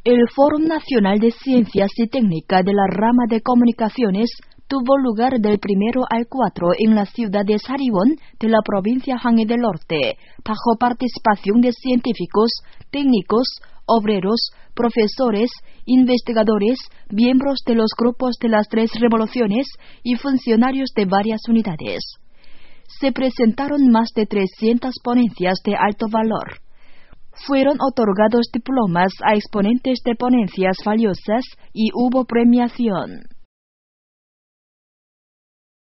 El Fórum Nacional de Ciencias y Técnica de la Rama de Comunicaciones tuvo lugar del 1 al 4 en la ciudad de Saribón de la provincia Hangé del Norte, bajo participación de científicos, técnicos, obreros, profesores, investigadores, miembros de los grupos de las 3 revoluciones y funcionarios de varias unidades. Se presentaron más de 300 ponencias de alto valor. Fueron otorgados diplomas a exponentes de ponencias valiosas y hubo premiación.